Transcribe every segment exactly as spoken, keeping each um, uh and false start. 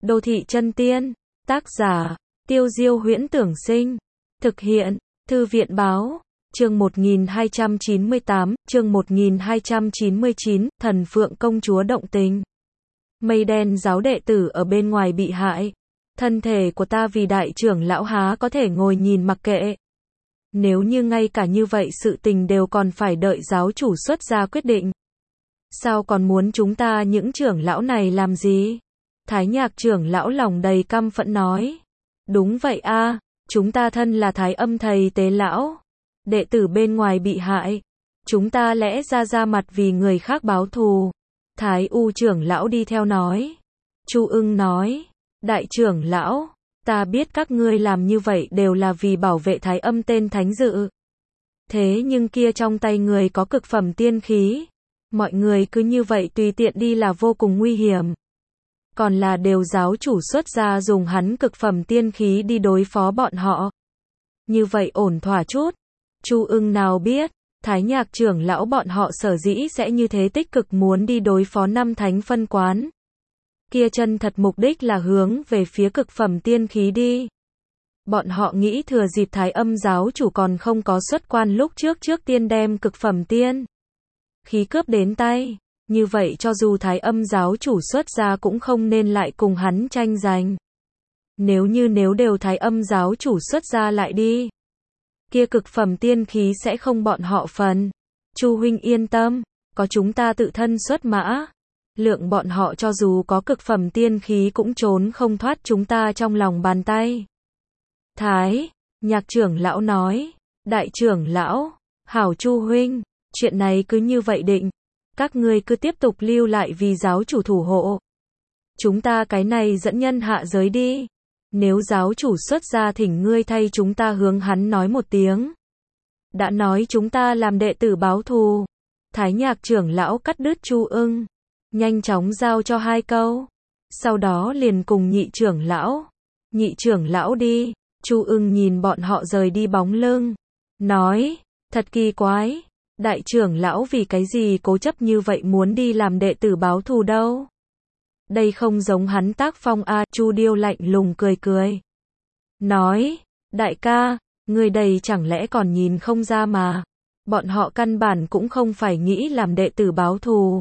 Đô thị chân tiên. Tác giả, Tiêu Diêu Huyễn Tưởng Sinh. Thực hiện, Thư viện Báo. Chương một nghìn hai trăm chín mươi tám, chương một nghìn hai trăm chín mươi chín, Thần Phượng Công Chúa động tình. Mây đen giáo đệ tử ở bên ngoài bị hại. Thân thể của ta vì đại trưởng lão há có thể ngồi nhìn mặc kệ. Nếu như ngay cả như vậy sự tình đều còn phải đợi giáo chủ xuất ra quyết định. Sao còn muốn chúng ta những trưởng lão này làm gì? Thái Nhạc trưởng lão lòng đầy căm phẫn nói. Đúng vậy a, chúng ta thân là Thái Âm thầy tế lão. Đệ tử bên ngoài bị hại. Chúng ta lẽ ra ra mặt vì người khác báo thù. Thái U trưởng lão đi theo nói. Chu Ưng nói. Đại trưởng lão, ta biết các ngươi làm như vậy đều là vì bảo vệ Thái Âm tên thánh dự. Thế nhưng kia trong tay người có cực phẩm tiên khí. Mọi người cứ như vậy tùy tiện đi là vô cùng nguy hiểm. Còn là đều giáo chủ xuất ra dùng hắn cực phẩm tiên khí đi đối phó bọn họ. Như vậy ổn thỏa chút. Chu Ưng nào biết, Thái Nhạc trưởng lão bọn họ sở dĩ sẽ như thế tích cực muốn đi đối phó năm thánh phân quán. Kia chân thật mục đích là hướng về phía cực phẩm tiên khí đi. Bọn họ nghĩ thừa dịp Thái Âm giáo chủ còn không có xuất quan lúc trước trước tiên đem cực phẩm tiên khí cướp đến tay. Như vậy cho dù Thái Âm giáo chủ xuất ra cũng không nên lại cùng hắn tranh giành. Nếu như nếu đều Thái Âm giáo chủ xuất ra lại đi. Kia cực phẩm tiên khí sẽ không bọn họ phần. Chu huynh yên tâm, có chúng ta tự thân xuất mã. Lượng bọn họ cho dù có cực phẩm tiên khí cũng trốn không thoát chúng ta trong lòng bàn tay. Thái, Nhạc trưởng lão nói. Đại trưởng lão, hảo Chu huynh, chuyện này cứ như vậy định. Các ngươi cứ tiếp tục lưu lại vì giáo chủ thủ hộ. Chúng ta cái này dẫn nhân hạ giới đi. Nếu giáo chủ xuất ra thỉnh ngươi thay chúng ta hướng hắn nói một tiếng. Đã nói chúng ta làm đệ tử báo thù. Thái Nhạc trưởng lão cắt đứt Chu Ưng. Nhanh chóng giao cho hai câu. Sau đó liền cùng nhị trưởng lão. Nhị trưởng lão đi. Chu Ưng nhìn bọn họ rời đi bóng lưng. Nói, thật kỳ quái. Đại trưởng lão vì cái gì cố chấp như vậy muốn đi làm đệ tử báo thù đâu. Đây không giống hắn tác phong a. À, Chu Điêu lạnh lùng cười cười. Nói, đại ca, người đầy chẳng lẽ còn nhìn không ra mà. Bọn họ căn bản cũng không phải nghĩ làm đệ tử báo thù.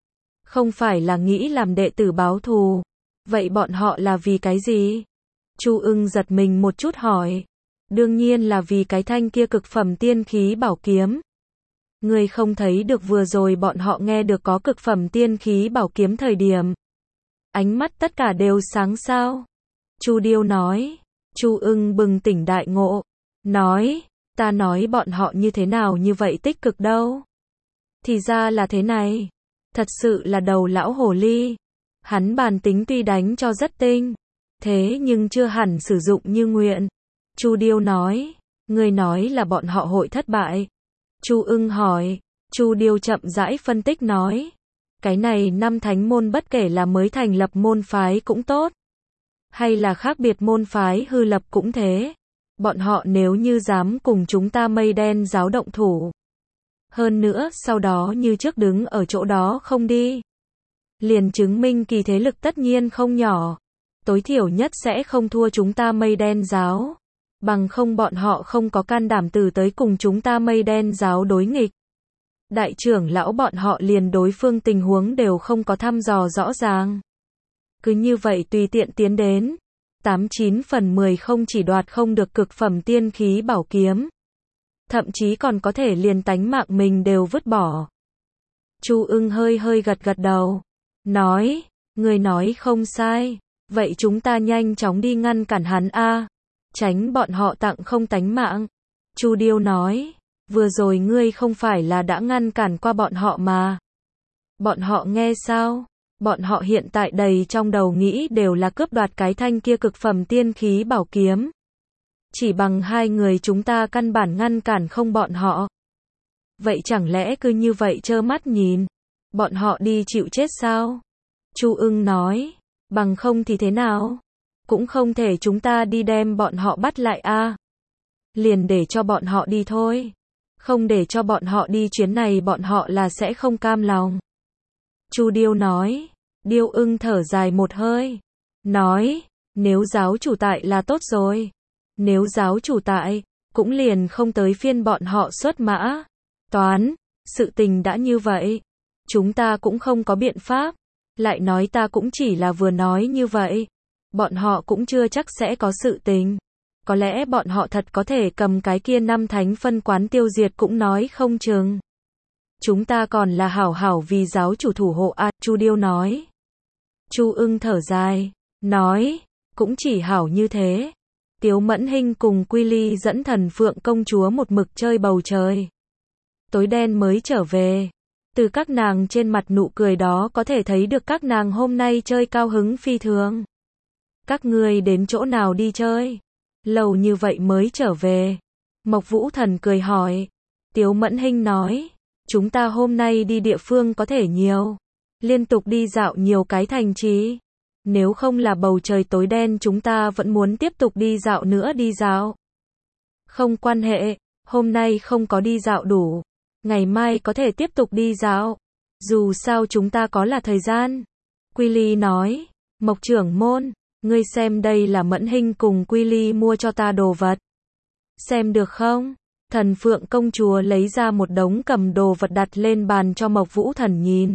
Không phải là nghĩ làm đệ tử báo thù. Vậy bọn họ là vì cái gì? Chu Ưng giật mình một chút hỏi. Đương nhiên là vì cái thanh kia cực phẩm tiên khí bảo kiếm. Ngươi không thấy được vừa rồi bọn họ nghe được có cực phẩm tiên khí bảo kiếm thời điểm. Ánh mắt tất cả đều sáng sao. Chu Điêu nói. Chu Ưng bừng tỉnh đại ngộ. Nói, ta nói bọn họ như thế nào như vậy tích cực đâu. Thì ra là thế này. Thật sự là đầu lão hồ ly. Hắn bản tính tuy đánh cho rất tinh. Thế nhưng chưa hẳn sử dụng như nguyện. Chu Điêu nói. Ngươi nói là bọn họ hội thất bại. Chu Ưng hỏi. Chu Điêu chậm rãi phân tích nói. Cái này năm thánh môn bất kể là mới thành lập môn phái cũng tốt. Hay là khác biệt môn phái hư lập cũng thế. Bọn họ nếu như dám cùng chúng ta mây đen giáo động thủ. Hơn nữa sau đó như trước đứng ở chỗ đó không đi. Liền chứng minh kỳ thế lực tất nhiên không nhỏ. Tối thiểu nhất sẽ không thua chúng ta mây đen giáo. Bằng không bọn họ không có can đảm từ tới cùng chúng ta mây đen giáo đối nghịch. Đại trưởng lão bọn họ liền đối phương tình huống đều không có thăm dò rõ ràng. Cứ như vậy tùy tiện tiến đến. Tám chín phần mười không chỉ đoạt không được cực phẩm tiên khí bảo kiếm. Thậm chí còn có thể liền tánh mạng mình đều vứt bỏ. Chu Ưng hơi hơi gật gật đầu. Nói, người nói không sai. Vậy chúng ta nhanh chóng đi ngăn cản hắn a. Tránh bọn họ tặng không tánh mạng. Chu Điêu nói, vừa rồi ngươi không phải là đã ngăn cản qua bọn họ mà. Bọn họ nghe sao? Bọn họ hiện tại đầy trong đầu nghĩ đều là cướp đoạt cái thanh kia cực phẩm tiên khí bảo kiếm. Chỉ bằng hai người chúng ta căn bản ngăn cản không bọn họ. Vậy chẳng lẽ cứ như vậy trơ mắt nhìn? Bọn họ đi chịu chết sao? Chu Ưng nói, bằng không thì thế nào? Cũng không thể chúng ta đi đem bọn họ bắt lại a. À. Liền để cho bọn họ đi thôi. Không để cho bọn họ đi chuyến này bọn họ là sẽ không cam lòng. Chu Điêu nói. Điêu Ưng thở dài một hơi. nói, nếu giáo chủ tại là tốt rồi. Nếu giáo chủ tại, cũng liền không tới phiên bọn họ xuất mã. Toán, sự tình đã như vậy. Chúng ta cũng không có biện pháp. Lại nói ta cũng chỉ là vừa nói như vậy. Bọn họ cũng chưa chắc sẽ có sự tình. Có lẽ bọn họ thật có thể cầm cái kia năm thánh phân quán tiêu diệt cũng nói không chừng. Chúng ta còn là hảo hảo vì giáo chủ thủ hộ a, Chu Điêu nói. Chu Ưng thở dài, nói, cũng chỉ hảo như thế. Tiếu Mẫn Hinh cùng Quy Ly dẫn Thần Phượng công chúa một mực chơi bầu trời. Tối đen mới trở về. Từ các nàng trên mặt nụ cười đó có thể thấy được các nàng hôm nay chơi cao hứng phi thường. Các ngươi đến chỗ nào đi chơi? Lâu như vậy mới trở về. Mộc Vũ Thần cười hỏi. Tiếu Mẫn Hinh nói, chúng ta hôm nay đi địa phương có thể nhiều. Liên tục đi dạo nhiều cái thành trì. Nếu không là bầu trời tối đen chúng ta vẫn muốn tiếp tục đi dạo nữa đi dạo. Không quan hệ, hôm nay không có đi dạo đủ. Ngày mai có thể tiếp tục đi dạo. Dù sao chúng ta có là thời gian. Quy Ly nói, Mộc trưởng môn, ngươi xem đây là Mẫn Hinh cùng Quy Ly mua cho ta đồ vật. Xem được không? Thần Phượng công chúa lấy ra một đống cầm đồ vật đặt lên bàn cho Mộc Vũ Thần nhìn.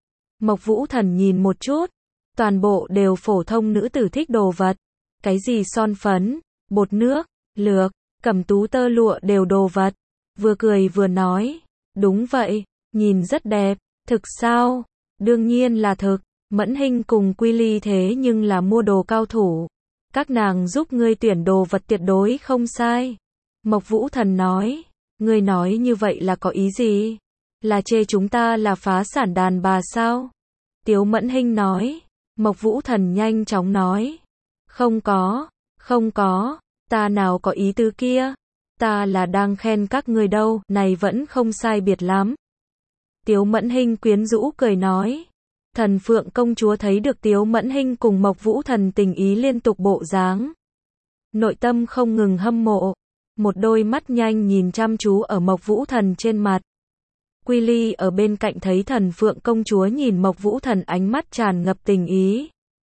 Mộc Vũ Thần nhìn một chút. Toàn bộ đều phổ thông nữ tử thích đồ vật. Cái gì son phấn, bột nước, lược, cẩm tú tơ lụa đều đồ vật. Vừa cười vừa nói, đúng vậy, nhìn rất đẹp, thực sao? Đương nhiên là thực, Mẫn Hinh cùng Quy Ly thế nhưng là mua đồ cao thủ. Các nàng giúp ngươi tuyển đồ vật tuyệt đối không sai. Mộc Vũ Thần nói, ngươi nói như vậy là có ý gì? Là chê chúng ta là phá sản đàn bà sao? Tiếu Mẫn Hinh nói. Mộc Vũ Thần nhanh chóng nói, không có, không có, ta nào có ý tứ kia, ta là đang khen các ngươi đâu, này vẫn không sai biệt lắm. Tiếu Mẫn Hinh quyến rũ cười nói, Thần Phượng công chúa thấy được Tiếu Mẫn Hinh cùng Mộc Vũ Thần tình ý liên tục bộ dáng. Nội tâm không ngừng hâm mộ, một đôi mắt nhanh nhìn chăm chú ở Mộc Vũ Thần trên mặt. Quy Ly ở bên cạnh thấy Thần Phượng công chúa nhìn Mộc Vũ Thần ánh mắt tràn ngập tình ý.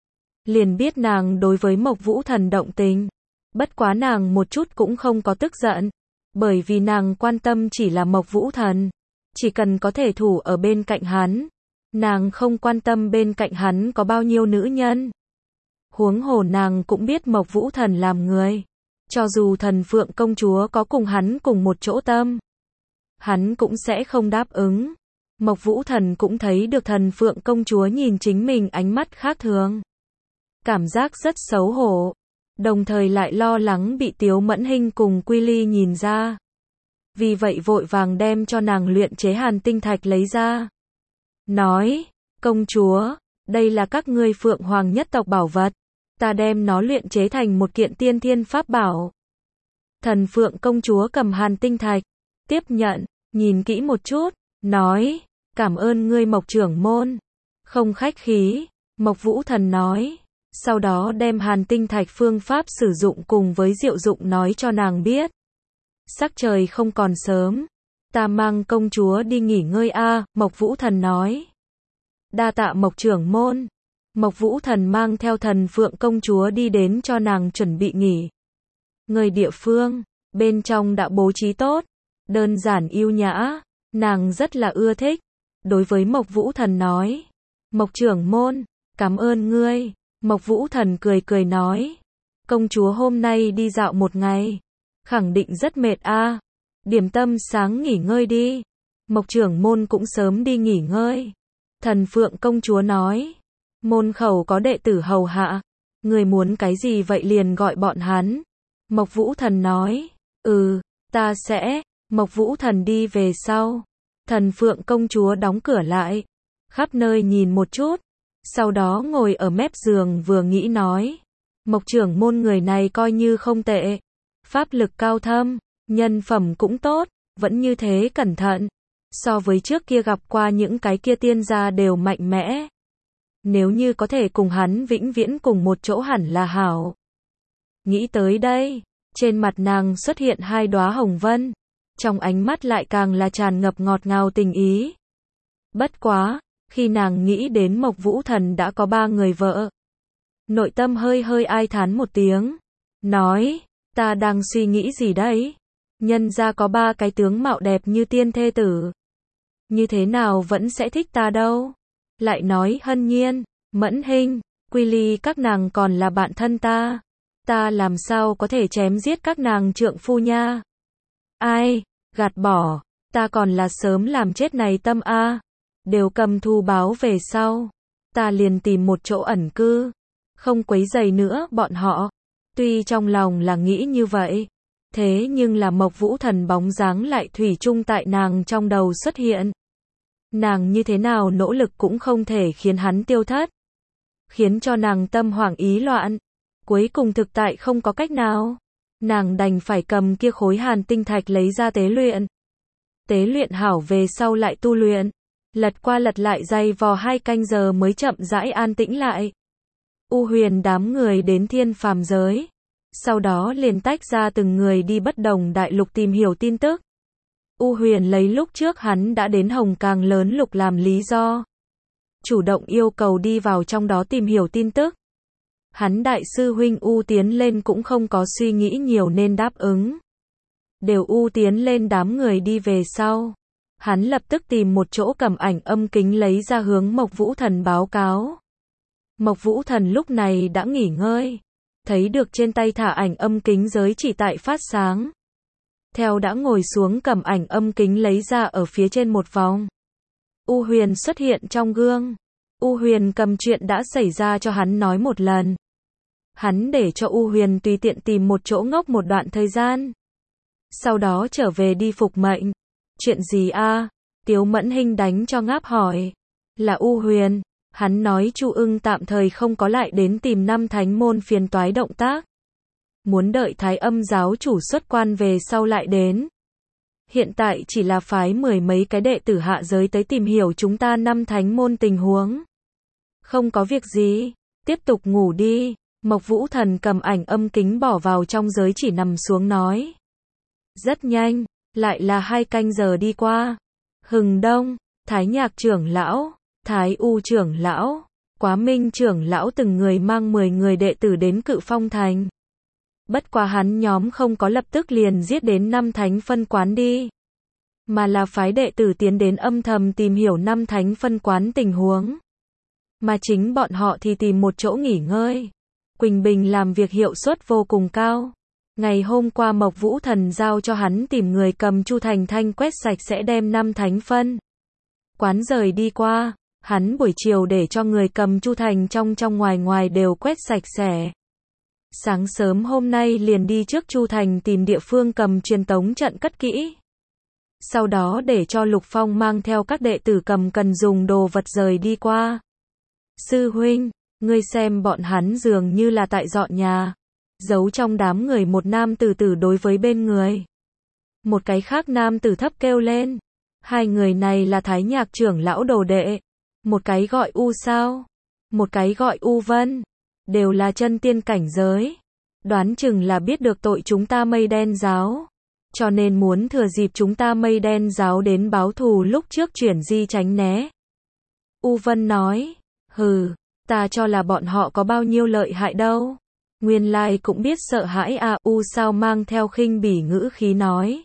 Liền biết nàng đối với Mộc Vũ Thần động tình. Bất quá nàng một chút cũng không có tức giận. Bởi vì nàng quan tâm chỉ là Mộc Vũ Thần. Chỉ cần có thể thủ ở bên cạnh hắn. Nàng không quan tâm bên cạnh hắn có bao nhiêu nữ nhân. Huống hồ nàng cũng biết Mộc Vũ Thần làm người. Cho dù Thần Phượng công chúa có cùng hắn cùng một chỗ tâm. Hắn cũng sẽ không đáp ứng. Mộc Vũ Thần cũng thấy được Thần Phượng công chúa nhìn chính mình ánh mắt khác thường. Cảm giác rất xấu hổ. Đồng thời lại lo lắng bị Tiếu Mẫn Hinh cùng Quy Ly nhìn ra. Vì vậy vội vàng đem cho nàng luyện chế hàn tinh thạch lấy ra. Nói, công chúa, đây là các ngươi Phượng Hoàng nhất tộc bảo vật. Ta đem nó luyện chế thành một kiện tiên thiên pháp bảo. Thần Phượng công chúa cầm hàn tinh thạch. Tiếp nhận, nhìn kỹ một chút, nói, cảm ơn ngươi Mộc trưởng môn. Không khách khí, Mộc Vũ Thần nói. Sau đó đem hàn tinh thạch phương pháp sử dụng cùng với diệu dụng nói cho nàng biết. Sắc trời không còn sớm. Ta mang công chúa đi nghỉ ngơi a, Mộc Vũ Thần nói. Đa tạ Mộc trưởng môn. Mộc Vũ Thần mang theo Thần Phượng công chúa đi đến cho nàng chuẩn bị nghỉ. Người địa phương, bên trong đã bố trí tốt. Đơn giản yêu nhã, nàng rất là ưa thích. Đối với Mộc Vũ Thần nói. Mộc trưởng môn, cảm ơn ngươi. Mộc Vũ Thần cười cười nói. Công chúa hôm nay đi dạo một ngày. Khẳng định rất mệt a. Điểm tâm sáng nghỉ ngơi đi. Mộc trưởng môn cũng sớm đi nghỉ ngơi. Thần Phượng công chúa nói. Môn khẩu có đệ tử hầu hạ. Người muốn cái gì vậy liền gọi bọn hắn. Mộc Vũ Thần nói. Ừ, ta sẽ. Mộc Vũ Thần đi về sau. Thần Phượng công chúa đóng cửa lại. Khắp nơi nhìn một chút. Sau đó ngồi ở mép giường vừa nghĩ nói. Mộc trưởng môn người này coi như không tệ. Pháp lực cao thâm. Nhân phẩm cũng tốt. Vẫn như thế cẩn thận. So với trước kia gặp qua những cái kia tiên gia đều mạnh mẽ. Nếu như có thể cùng hắn vĩnh viễn cùng một chỗ hẳn là hảo. Nghĩ tới đây. Trên mặt nàng xuất hiện hai đóa hồng vân. Trong ánh mắt lại càng là tràn ngập ngọt ngào tình ý. Bất quá, khi nàng nghĩ đến Mộc Vũ Thần đã có ba người vợ. nội tâm hơi hơi ai thán một tiếng. Nói, ta đang suy nghĩ gì đấy? Nhân ra có ba cái tướng mạo đẹp như tiên thê tử. Như thế nào vẫn sẽ thích ta đâu? Lại nói Hân Nhiên, Mẫn Hinh, Quy Ly các nàng còn là bạn thân ta. Ta làm sao có thể chém giết các nàng trượng phu nha? Ai, gạt bỏ, ta còn là sớm làm chết này tâm a. Đều cầm thù báo về sau. Ta liền tìm một chỗ ẩn cư. Không quấy rầy nữa bọn họ. Tuy trong lòng là nghĩ như vậy. Thế nhưng là Mộc Vũ Thần bóng dáng lại thủy chung tại nàng trong đầu xuất hiện. Nàng như thế nào nỗ lực cũng không thể khiến hắn tiêu thất. Khiến cho nàng tâm hoảng ý loạn. Cuối cùng thực tại không có cách nào. Nàng đành phải cầm kia khối hàn tinh thạch lấy ra tế luyện. Tế luyện hảo về sau lại tu luyện. Lật qua lật lại dày vò hai canh giờ mới chậm rãi an tĩnh lại. U Huyền đám người đến thiên phàm giới. Sau đó liền tách ra từng người đi bất đồng đại lục tìm hiểu tin tức. U Huyền lấy lúc trước hắn đã đến Hồng Càng lớn lục làm lý do. Chủ động yêu cầu đi vào trong đó tìm hiểu tin tức. Hắn đại sư huynh U tiến lên cũng không có suy nghĩ nhiều nên đáp ứng. Đều U tiến lên đám người đi về sau. Hắn lập tức tìm một chỗ cầm ảnh âm kính lấy ra hướng Mộc Vũ Thần báo cáo. Mộc Vũ Thần lúc này đã nghỉ ngơi. Thấy được trên tay thả ảnh âm kính giới chỉ tại phát sáng. Theo đã ngồi xuống cầm ảnh âm kính lấy ra ở phía trên một vòng. U Huyền xuất hiện trong gương. U Huyền cầm chuyện đã xảy ra cho hắn nói một lần. Hắn để cho U Huyền tùy tiện tìm một chỗ ngốc một đoạn thời gian. Sau đó trở về đi phục mệnh. Chuyện gì a? Tiếu Mẫn Hinh đánh cho ngáp hỏi. Là U Huyền. Hắn nói Chu Ưng tạm thời không có lại đến tìm năm thánh môn phiền toái động tác. Muốn đợi Thái Âm giáo chủ xuất quan về sau lại đến. Hiện tại chỉ là phái mười mấy cái đệ tử hạ giới tới tìm hiểu chúng ta năm thánh môn tình huống. Không có việc gì, tiếp tục ngủ đi. Mộc Vũ Thần cầm ảnh âm kính bỏ vào trong giới chỉ nằm xuống nói. Rất nhanh, lại là hai canh giờ đi qua. Hừng đông, Thái Nhạc trưởng lão, Thái U trưởng lão, Quá Minh trưởng lão từng người mang mười người đệ tử đến Cự Phong Thành. Bất quá hắn nhóm không có lập tức liền giết đến năm thánh phân quán đi. Mà là phái đệ tử tiến đến âm thầm tìm hiểu năm thánh phân quán tình huống. Mà chính bọn họ thì tìm một chỗ nghỉ ngơi. Quỳnh Bình làm việc hiệu suất vô cùng cao. Ngày hôm qua Mộc Vũ Thần giao cho hắn tìm người cầm Chu Thành Thanh quét sạch sẽ đem năm thánh phân quán rời đi qua. Hắn buổi chiều để cho người cầm Chu Thành trong trong ngoài ngoài đều quét sạch sẽ. Sáng sớm hôm nay liền đi trước Chu Thành tìm địa phương cầm truyền tống trận cất kỹ. Sau đó để cho Lục Phong mang theo các đệ tử cầm cần dùng đồ vật rời đi qua. Sư huynh, ngươi xem bọn hắn dường như là tại dọn nhà. Giấu trong đám người một nam tử tử đối với bên người. Một cái khác nam tử thấp kêu lên. Hai người này là Thái Nhạc trưởng lão đồ đệ. Một cái gọi U sao. Một cái gọi U Vân. Đều là chân tiên cảnh giới. Đoán chừng là biết được tội chúng ta Mây Đen giáo. Cho nên muốn thừa dịp chúng ta Mây Đen giáo đến báo thù lúc trước chuyển di tránh né. U Vân nói. Hừ, ta cho là bọn họ có bao nhiêu lợi hại đâu. Nguyên lai cũng biết sợ hãi à. U sao mang theo khinh bỉ ngữ khí nói.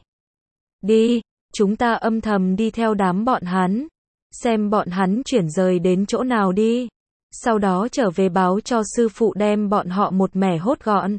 Đi, chúng ta âm thầm đi theo đám bọn hắn. Xem bọn hắn chuyển rời đến chỗ nào đi. Sau đó trở về báo cho sư phụ đem bọn họ một mẻ hốt gọn.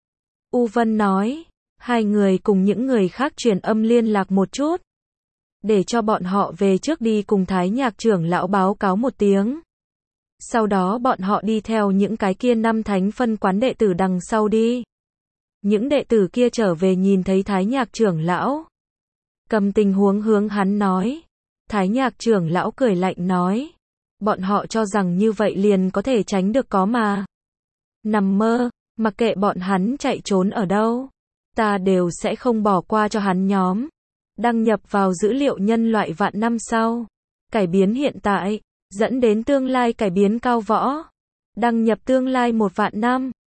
U Vân nói. Hai người cùng những người khác truyền âm liên lạc một chút. Để cho bọn họ về trước đi cùng Thái Nhạc trưởng lão báo cáo một tiếng. Sau đó bọn họ đi theo những cái kia năm thánh phân quán đệ tử đằng sau đi. Những đệ tử kia trở về nhìn thấy Thái Nhạc trưởng lão. Cầm tình huống hướng hắn nói. Thái Nhạc trưởng lão cười lạnh nói. Bọn họ cho rằng như vậy liền có thể tránh được có mà. Nằm mơ, mặc kệ bọn hắn chạy trốn ở đâu. Ta đều sẽ không bỏ qua cho hắn nhóm. Đăng nhập vào dữ liệu nhân loại vạn năm sau. Cải biến hiện tại. Dẫn đến tương lai cải biến cao võ. Đăng nhập tương lai một vạn năm.